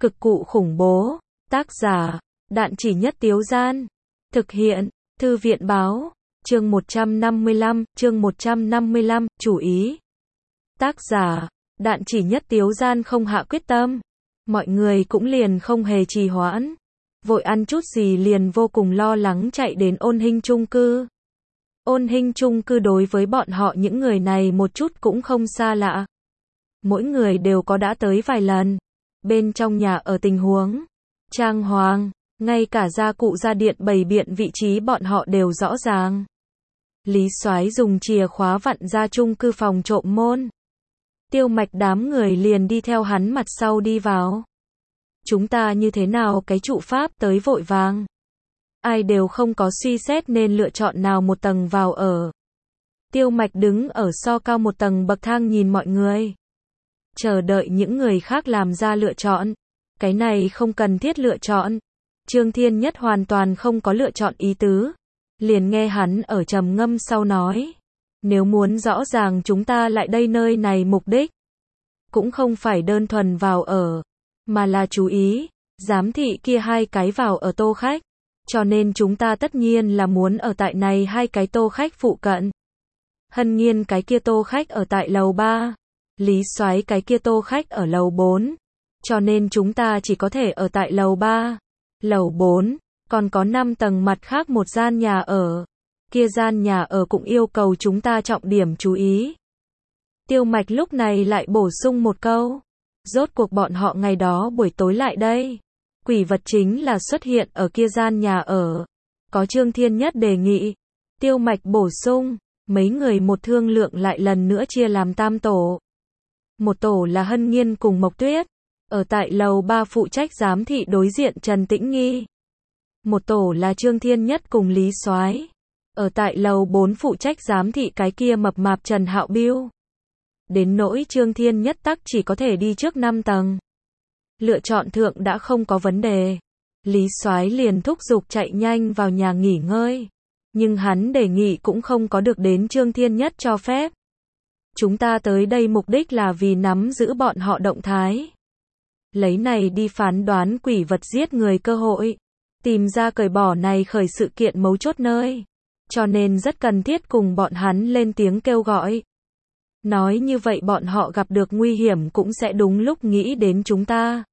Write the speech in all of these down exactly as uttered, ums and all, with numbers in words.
Cực cụ khủng bố. Tác giả, Đạn Chỉ Nhất Tiếu Gian. Thực hiện, Thư viện báo. Chương một trăm năm mươi lăm, chương một trăm năm mươi lăm, chủ ý. Tác giả, Đạn Chỉ Nhất Tiếu Gian không hạ quyết tâm. Mọi người cũng liền không hề trì hoãn. Vội ăn chút gì liền vô cùng lo lắng chạy đến Ôn Hinh chung cư. Ôn Hinh chung cư đối với bọn họ những người này một chút cũng không xa lạ. Mỗi người đều có đã tới vài lần. Bên trong nhà ở tình huống, trang hoàng, ngay cả gia cụ gia điện bày biện vị trí bọn họ đều rõ ràng. Lý Soái dùng chìa khóa vặn ra chung cư phòng trộm môn. Tiêu Mạch đám người liền đi theo hắn mặt sau đi vào. Chúng ta như thế nào cái trụ pháp tới vội vàng. Ai đều không có suy xét nên lựa chọn nào một tầng vào ở. Tiêu Mạch đứng ở so cao một tầng bậc thang nhìn mọi người. Chờ đợi những người khác làm ra lựa chọn. Cái này không cần thiết lựa chọn. Trương Thiên Nhất hoàn toàn không có lựa chọn ý tứ. Liền nghe hắn ở trầm ngâm sau nói. Nếu muốn rõ ràng chúng ta lại đây nơi này mục đích. Cũng không phải đơn thuần vào ở. Mà là chú ý. Giám thị kia hai cái vào ở tô khách. Cho nên chúng ta tất nhiên là muốn ở tại này hai cái tô khách phụ cận. Hân Nhiên cái kia tô khách ở tại lầu ba. Lý Soái cái kia tô khách ở lầu bốn. Cho nên chúng ta chỉ có thể ở tại lầu ba, lầu bốn, còn có năm tầng mặt khác một gian nhà ở. Kia gian nhà ở cũng yêu cầu chúng ta trọng điểm chú ý. Tiêu Mạch lúc này lại bổ sung một câu. Rốt cuộc bọn họ ngày đó buổi tối lại đây. Quỷ vật chính là xuất hiện ở kia gian nhà ở. Có Trương Thiên Nhất đề nghị. Tiêu Mạch bổ sung, mấy người một thương lượng lại lần nữa chia làm tam tổ. Một tổ là Hân Nhiên cùng Mộc Tuyết. Ở tại lầu ba phụ trách giám thị đối diện Trần Tĩnh Nghi. Một tổ là Trương Thiên Nhất cùng Lý Soái. Ở tại lầu bốn phụ trách giám thị cái kia mập mạp Trần Hạo Biêu. Đến nỗi Trương Thiên Nhất tắc chỉ có thể đi trước năm tầng. Lựa chọn thượng đã không có vấn đề. Lý Soái liền thúc giục chạy nhanh vào nhà nghỉ ngơi. Nhưng hắn đề nghị cũng không có được đến Trương Thiên Nhất cho phép. Chúng ta tới đây mục đích là vì nắm giữ bọn họ động thái. Lấy này đi phán đoán quỷ vật giết người cơ hội. Tìm ra cởi bỏ này khởi sự kiện mấu chốt nơi. Cho nên rất cần thiết cùng bọn hắn lên tiếng kêu gọi. Nói như vậy bọn họ gặp được nguy hiểm cũng sẽ đúng lúc nghĩ đến chúng ta.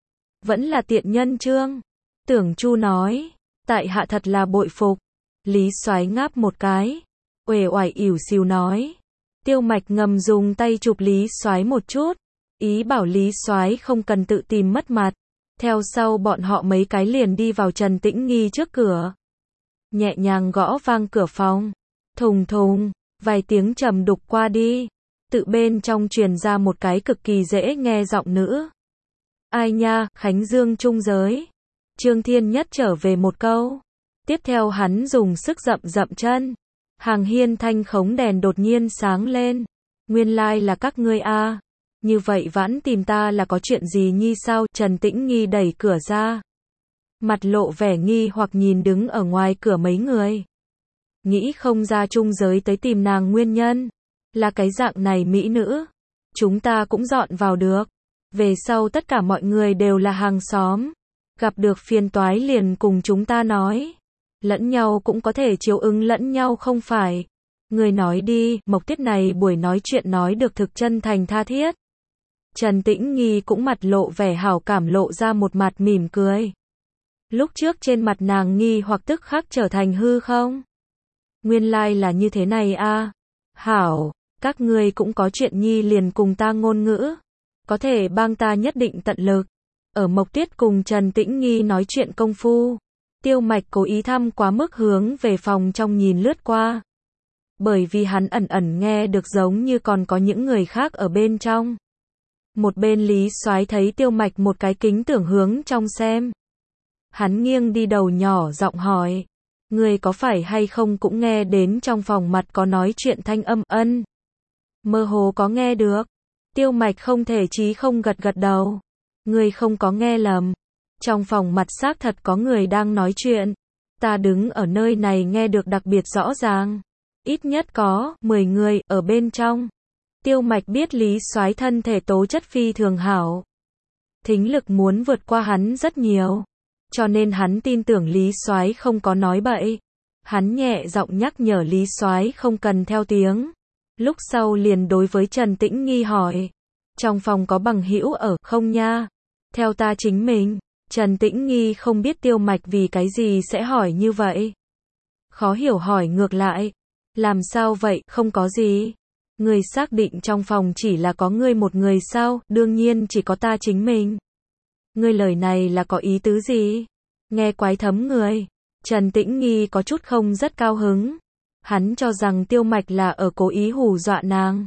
Vẫn là tiện nhân Trương. Tưởng Chu nói. Tại hạ thật là bội phục. Lý Soái ngáp một cái. Uể oải ỉu xìu nói. Tiêu Mạch ngầm dùng tay chụp Lý Soái một chút. Ý bảo Lý Soái không cần tự tìm mất mặt. Theo sau bọn họ mấy cái liền đi vào Trần Tĩnh Nghi trước cửa. Nhẹ nhàng gõ vang cửa phòng. Thùng thùng, vài tiếng trầm đục qua đi. Tự bên trong truyền ra một cái cực kỳ dễ nghe giọng nữ. Ai nha, Khánh Dương trung giới. Trương Thiên Nhất trở về một câu. Tiếp theo hắn dùng sức dậm dậm chân. Hàng hiên thanh khống đèn đột nhiên sáng lên. Nguyên lai like là các ngươi a. À. Như vậy vãn tìm ta là có chuyện gì nhi sao? Trần Tĩnh Nghi đẩy cửa ra. Mặt lộ vẻ nghi hoặc nhìn đứng ở ngoài cửa mấy người. Nghĩ không ra trung giới tới tìm nàng nguyên nhân. Là cái dạng này mỹ nữ. Chúng ta cũng dọn vào được. Về sau tất cả mọi người đều là hàng xóm. Gặp được phiền toái liền cùng chúng ta nói. Lẫn nhau cũng có thể chiếu ứng lẫn nhau không phải. Người nói đi, Mộc Tuyết này buổi nói chuyện nói được thực chân thành tha thiết. Trần Tĩnh Nghi cũng mặt lộ vẻ hảo cảm lộ ra một mặt mỉm cười. Lúc trước trên mặt nàng nghi hoặc tức khắc trở thành hư không? Nguyên lai like là như thế này a. À. Hảo, các ngươi cũng có chuyện nhi liền cùng ta ngôn ngữ. Có thể bang ta nhất định tận lực. Ở Mộc Tuyết cùng Trần Tĩnh Nghi nói chuyện công phu. Tiêu Mạch cố ý thăm quá mức hướng về phòng trong nhìn lướt qua. Bởi vì hắn ẩn ẩn nghe được giống như còn có những người khác ở bên trong. Một bên Lý Soái thấy Tiêu Mạch một cái kính tưởng hướng trong xem. Hắn nghiêng đi đầu nhỏ giọng hỏi. Người có phải hay không cũng nghe đến trong phòng mặt có nói chuyện thanh âm ân. Mơ hồ có nghe được. Tiêu Mạch không thể chí không gật gật đầu. Người không có nghe lầm. Trong phòng mặt xác thật có người đang nói chuyện. Ta đứng ở nơi này nghe được đặc biệt rõ ràng. Ít nhất có mười người ở bên trong. Tiêu Mạch biết Lý Soái thân thể tố chất phi thường hảo. thính lực muốn vượt qua hắn rất nhiều. Cho nên hắn tin tưởng Lý Soái không có nói bậy. Hắn nhẹ giọng nhắc nhở Lý Soái không cần theo tiếng. Lúc sau liền đối với Trần Tĩnh Nghi hỏi. Trong phòng có bằng hữu ở không nha? Theo ta chính mình. Trần Tĩnh Nghi không biết Tiêu Mạch vì cái gì sẽ hỏi như vậy. Khó hiểu hỏi ngược lại. Làm sao vậy, không có gì. Người xác định trong phòng chỉ là có ngươi một người sao, đương nhiên chỉ có ta chính mình. Ngươi lời này là có ý tứ gì? Nghe quái thấm người. Trần Tĩnh Nghi có chút không rất cao hứng. Hắn cho rằng Tiêu Mạch là ở cố ý hù dọa nàng.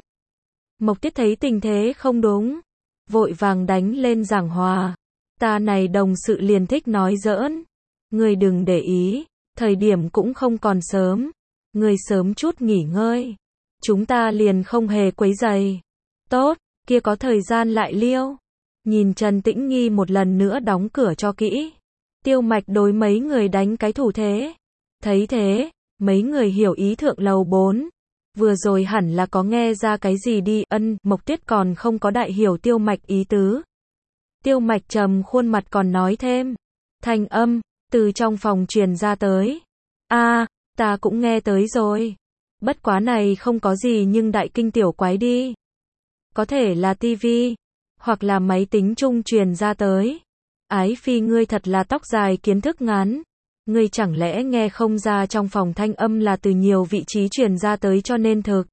Mộc Tiết thấy tình thế không đúng. Vội vàng đánh lên giảng hòa. Ta này đồng sự liền thích nói giỡn. Ngươi đừng để ý. Thời điểm cũng không còn sớm. Ngươi sớm chút nghỉ ngơi. Chúng ta liền không hề quấy rầy. Tốt, kia có thời gian lại liêu. Nhìn Trần Tĩnh Nghi một lần nữa đóng cửa cho kỹ. Tiêu Mạch đối mấy người đánh cái thủ thế. Thấy thế, mấy người hiểu ý thượng lầu bốn. Vừa rồi hẳn là có nghe ra cái gì đi, ân, Mộc Tiết còn không có đại hiểu Tiêu Mạch ý tứ. Tiêu Mạch trầm khuôn mặt còn nói thêm. Thanh âm, từ trong phòng truyền ra tới. A, ta cũng nghe tới rồi. Bất quá này không có gì nhưng đại kinh tiểu quái đi. Có thể là tivi, hoặc là máy tính trung truyền ra tới. Ái Phi ngươi thật là tóc dài kiến thức ngắn. Ngươi chẳng lẽ nghe không ra trong phòng thanh âm là từ nhiều vị trí truyền ra tới cho nên thực.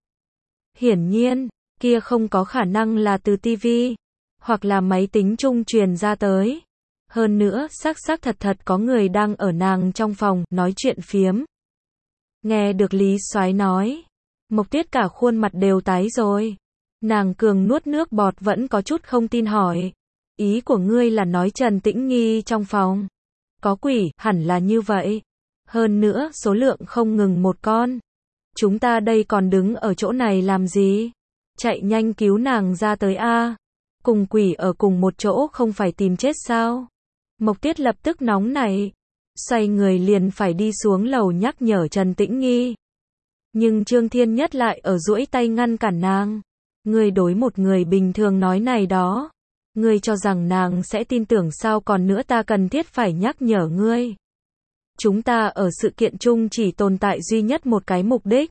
Hiển nhiên, kia không có khả năng là từ tivi, hoặc là máy tính trung truyền ra tới. Hơn nữa, xác xác thật thật có người đang ở nàng trong phòng, nói chuyện phiếm. Nghe được Lý Soái nói, Mộc Tiết cả khuôn mặt đều tái rồi. Nàng cường nuốt nước bọt vẫn có chút không tin hỏi. Ý của ngươi là nói Trần Tĩnh Nghi trong phòng. Có quỷ, hẳn là như vậy. Hơn nữa, số lượng không ngừng một con. Chúng ta đây còn đứng ở chỗ này làm gì? Chạy nhanh cứu nàng ra tới a. Cùng quỷ ở cùng một chỗ không phải tìm chết sao? Mộc Tiết lập tức nóng nảy. Xoay người liền phải đi xuống lầu nhắc nhở Trần Tĩnh Nghi. Nhưng Trương Thiên Nhất lại ở duỗi tay ngăn cản nàng. Ngươi đối một người bình thường nói này đó. Ngươi cho rằng nàng sẽ tin tưởng sao, còn nữa ta cần thiết phải nhắc nhở ngươi. Chúng ta ở sự kiện chung chỉ tồn tại duy nhất một cái mục đích.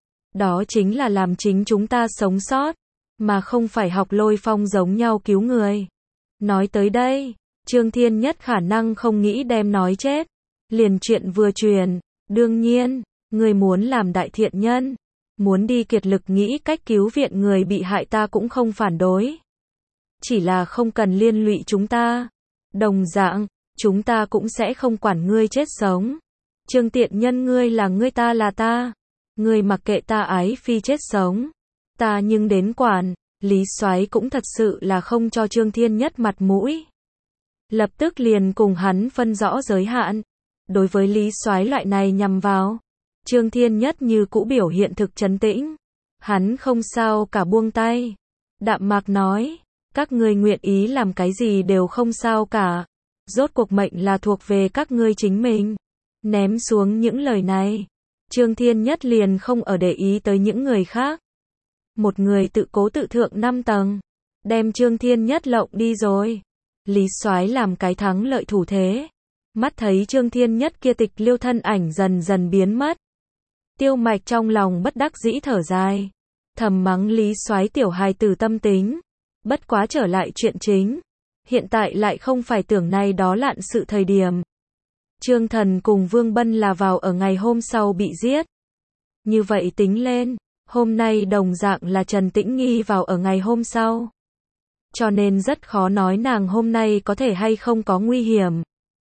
Đó chính là làm chính chúng ta sống sót, mà không phải học Lôi Phong giống nhau cứu người. Nói tới đây, Trương Thiên Nhất khả năng không nghĩ đem nói chết. Liền chuyện vừa truyền, đương nhiên, ngươi muốn làm đại thiện nhân, muốn đi kiệt lực nghĩ cách cứu viện người bị hại ta cũng không phản đối. Chỉ là không cần liên lụy chúng ta. Đồng dạng, chúng ta cũng sẽ không quản ngươi chết sống. Trương tiện nhân ngươi là ngươi, ta là ta. Ngươi mặc kệ ta Ái Phi chết sống. Ta nhưng đến quản. Lý Soái cũng thật sự là không cho Trương Thiên Nhất mặt mũi. Lập tức liền cùng hắn phân rõ giới hạn. Đối với Lý Soái loại này nhằm vào, Trương Thiên Nhất như cũ biểu hiện thực trấn tĩnh. Hắn không sao cả, buông tay. Đạm mạc nói, các ngươi nguyện ý làm cái gì đều không sao cả. Rốt cuộc mệnh là thuộc về các ngươi chính mình. Ném xuống những lời này, Trương Thiên Nhất liền không ở để ý tới những người khác. Một người tự cố tự thượng năm tầng, đem Trương Thiên Nhất lộng đi rồi. Lý Soái làm cái thắng lợi thủ thế. Mắt thấy Trương Thiên Nhất kia tịch liêu thân ảnh dần dần biến mất. Tiêu Mạch trong lòng bất đắc dĩ thở dài. Thầm mắng Lý Soái tiểu hài tử tâm tính. Bất quá trở lại chuyện chính. Hiện tại lại không phải tưởng này đó lạn sự thời điểm. Trương Thần cùng Vương Bân là vào ở ngày hôm sau bị giết. Như vậy tính lên, hôm nay đồng dạng là Trần Tĩnh Nghi vào ở ngày hôm sau. Cho nên rất khó nói nàng hôm nay có thể hay không có nguy hiểm.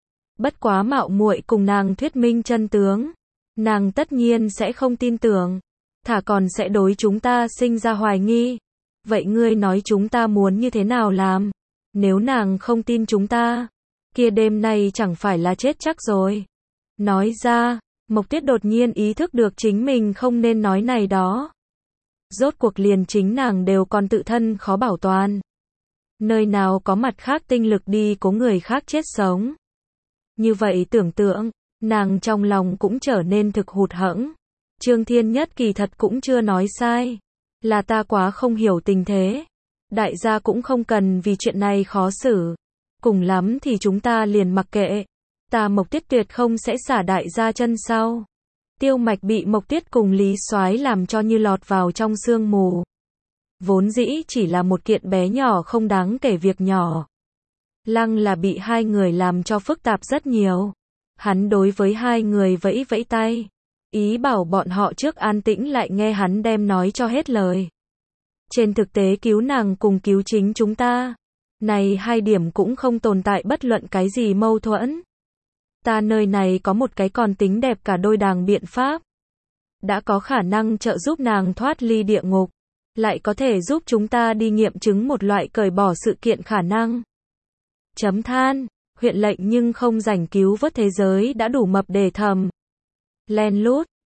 Bất quá mạo muội cùng nàng thuyết minh chân tướng. Nàng tất nhiên sẽ không tin tưởng. Thả còn sẽ đối chúng ta sinh ra hoài nghi. Vậy ngươi nói chúng ta muốn như thế nào làm? Nếu nàng không tin chúng ta, kia đêm nay chẳng phải là chết chắc rồi. Nói ra, Mộc Tiết đột nhiên ý thức được chính mình không nên nói này đó. Rốt cuộc liền chính nàng đều còn tự thân khó bảo toàn. Nơi nào có mặt khác tinh lực đi cố người khác chết sống. Như vậy tưởng tượng, nàng trong lòng cũng trở nên thực hụt hẫng. Trương Thiên Nhất kỳ thật cũng chưa nói sai. Là ta quá không hiểu tình thế. Đại gia cũng không cần vì chuyện này khó xử. Cùng lắm thì chúng ta liền mặc kệ. Ta Mộc Tiết tuyệt không sẽ xả đại gia chân sau. Tiêu Mạch bị Mộc Tiết cùng Lý Soái làm cho như lọt vào trong sương mù. Vốn dĩ chỉ là một kiện bé nhỏ không đáng kể việc nhỏ. Lăng là bị hai người làm cho phức tạp rất nhiều. Hắn đối với hai người vẫy vẫy tay. Ý bảo bọn họ trước an tĩnh lại nghe hắn đem nói cho hết lời. Trên thực tế cứu nàng cùng cứu chính chúng ta. Này hai điểm cũng không tồn tại bất luận cái gì mâu thuẫn. Ta nơi này có một cái còn tính đẹp cả đôi đàng biện pháp. Đã có khả năng trợ giúp nàng thoát ly địa ngục. Lại có thể giúp chúng ta đi nghiệm chứng một loại cởi bỏ sự kiện khả năng. Chấm than, huyện lệnh nhưng không rảnh cứu vớt thế giới đã đủ mập để thầm. Len lút,